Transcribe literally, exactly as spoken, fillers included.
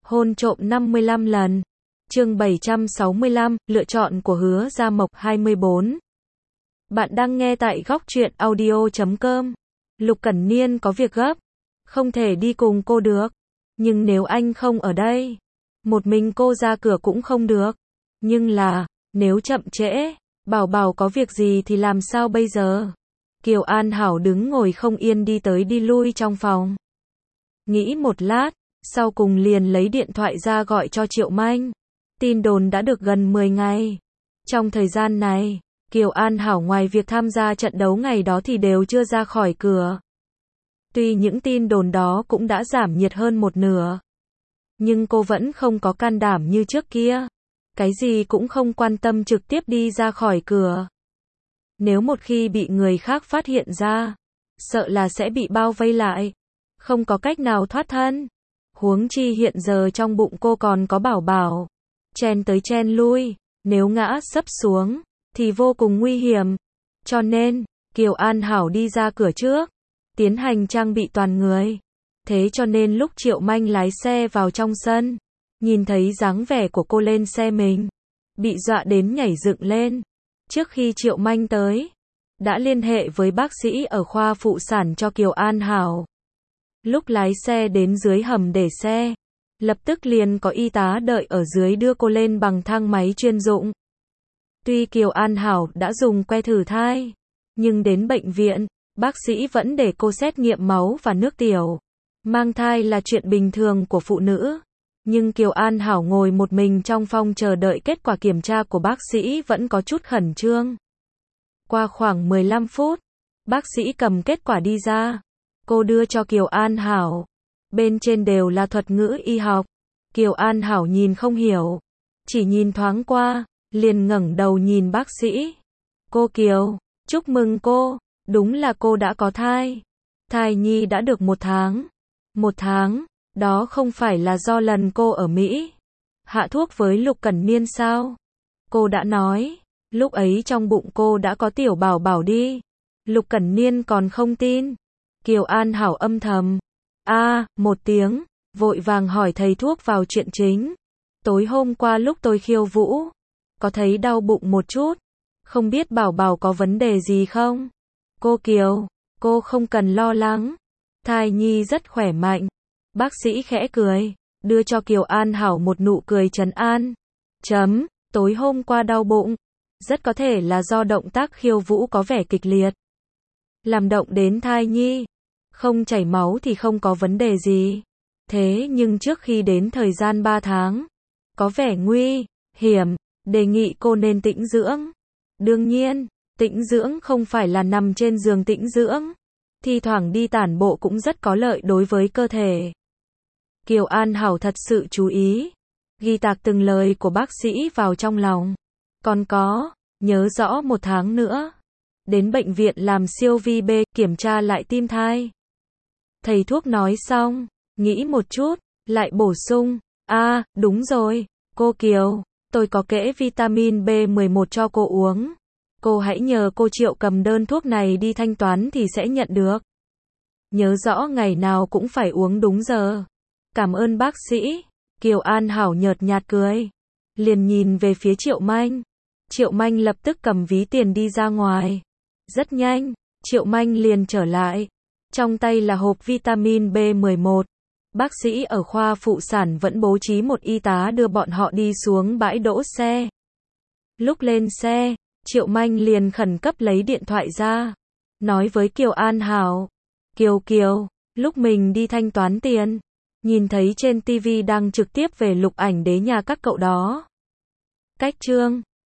Hôn trộm năm mươi lăm lần. Chương bảy trăm sáu mươi lăm, lựa chọn của Hứa Gia Mộc hai mươi bốn. Bạn đang nghe tại góc truyện audio chấm com. Lục Cẩn Niên có việc gấp, không thể đi cùng cô được. Nhưng nếu anh không ở đây, một mình cô ra cửa cũng không được. Nhưng là, nếu chậm trễ, Bảo Bảo có việc gì thì làm sao bây giờ? Kiều An Hảo đứng ngồi không yên đi tới đi lui trong phòng. Nghĩ một lát, sau cùng liền lấy điện thoại ra gọi cho Triệu Manh. Tin đồn đã được gần mười ngày. Trong thời gian này, Kiều An Hảo ngoài việc tham gia trận đấu ngày đó thì đều chưa ra khỏi cửa. Tuy những tin đồn đó cũng đã giảm nhiệt hơn một nửa, nhưng cô vẫn không có can đảm như trước kia. Cái gì cũng không quan tâm trực tiếp đi ra khỏi cửa. Nếu một khi bị người khác phát hiện ra, sợ là sẽ bị bao vây lại, không có cách nào thoát thân. Huống chi hiện giờ trong bụng cô còn có Bảo Bảo. Chen tới chen lui, nếu ngã sấp xuống, thì vô cùng nguy hiểm. Cho nên, Kiều An Hảo đi ra cửa trước, tiến hành trang bị toàn người. Thế cho nên lúc Triệu Manh lái xe vào trong sân, nhìn thấy dáng vẻ của cô lên xe mình, bị dọa đến nhảy dựng lên. Trước khi Triệu Manh tới, đã liên hệ với bác sĩ ở khoa phụ sản cho Kiều An Hảo. Lúc lái xe đến dưới hầm để xe, lập tức liền có y tá đợi ở dưới đưa cô lên bằng thang máy chuyên dụng. Tuy Kiều An Hảo đã dùng que thử thai, nhưng đến bệnh viện, bác sĩ vẫn để cô xét nghiệm máu và nước tiểu. Mang thai là chuyện bình thường của phụ nữ, nhưng Kiều An Hảo ngồi một mình trong phòng chờ đợi kết quả kiểm tra của bác sĩ vẫn có chút khẩn trương. Qua khoảng mười lăm phút, bác sĩ cầm kết quả đi ra. Cô đưa cho Kiều An Hảo. Bên trên đều là thuật ngữ y học. Kiều An Hảo nhìn không hiểu, chỉ nhìn thoáng qua, liền ngẩng đầu nhìn bác sĩ. Cô Kiều, chúc mừng cô, đúng là cô đã có thai. Thai nhi đã được một tháng. Một tháng, đó không phải là do lần cô ở Mỹ hạ thuốc với Lục Cẩn Niên sao? Cô đã nói, lúc ấy trong bụng cô đã có tiểu Bảo Bảo đi. Lục Cẩn Niên còn không tin. Kiều An Hảo âm thầm a à, một tiếng, vội vàng hỏi thầy thuốc vào chuyện chính. Tối hôm qua lúc tôi khiêu vũ, có thấy đau bụng một chút, không biết Bảo Bảo có vấn đề gì không? Cô Kiều, cô không cần lo lắng, thai nhi rất khỏe mạnh. Bác sĩ khẽ cười, đưa cho Kiều An Hảo một nụ cười trấn an. Chấm, tối hôm qua đau bụng, rất có thể là do động tác khiêu vũ có vẻ kịch liệt, làm động đến thai nhi. Không chảy máu thì không có vấn đề gì. Thế nhưng trước khi đến thời gian ba tháng, có vẻ nguy hiểm, đề nghị cô nên tĩnh dưỡng. Đương nhiên, tĩnh dưỡng không phải là nằm trên giường tĩnh dưỡng. Thi thoảng đi tản bộ cũng rất có lợi đối với cơ thể. Kiều An Hảo thật sự chú ý, ghi tạc từng lời của bác sĩ vào trong lòng. Còn có, nhớ rõ một tháng nữa, đến bệnh viện làm siêu vi bê, kiểm tra lại tim thai. Thầy thuốc nói xong, nghĩ một chút, lại bổ sung, a à, đúng rồi, cô Kiều, tôi có kễ vitamin B mười một cho cô uống. Cô hãy nhờ cô Triệu cầm đơn thuốc này đi thanh toán thì sẽ nhận được. Nhớ rõ ngày nào cũng phải uống đúng giờ. Cảm ơn bác sĩ. Kiều An Hảo nhợt nhạt cười, liền nhìn về phía Triệu Manh. Triệu Manh lập tức cầm ví tiền đi ra ngoài. Rất nhanh, Triệu Manh liền trở lại. Trong tay là hộp vitamin B mười một. Bác sĩ ở khoa phụ sản vẫn bố trí một y tá đưa bọn họ đi xuống bãi đỗ xe. Lúc lên xe, Triệu Manh liền khẩn cấp lấy điện thoại ra, nói với Kiều An Hảo. Kiều Kiều, lúc mình đi thanh toán tiền, nhìn thấy trên ti vi đang trực tiếp về Lục Ảnh Đế nhà các cậu đó. Cách chương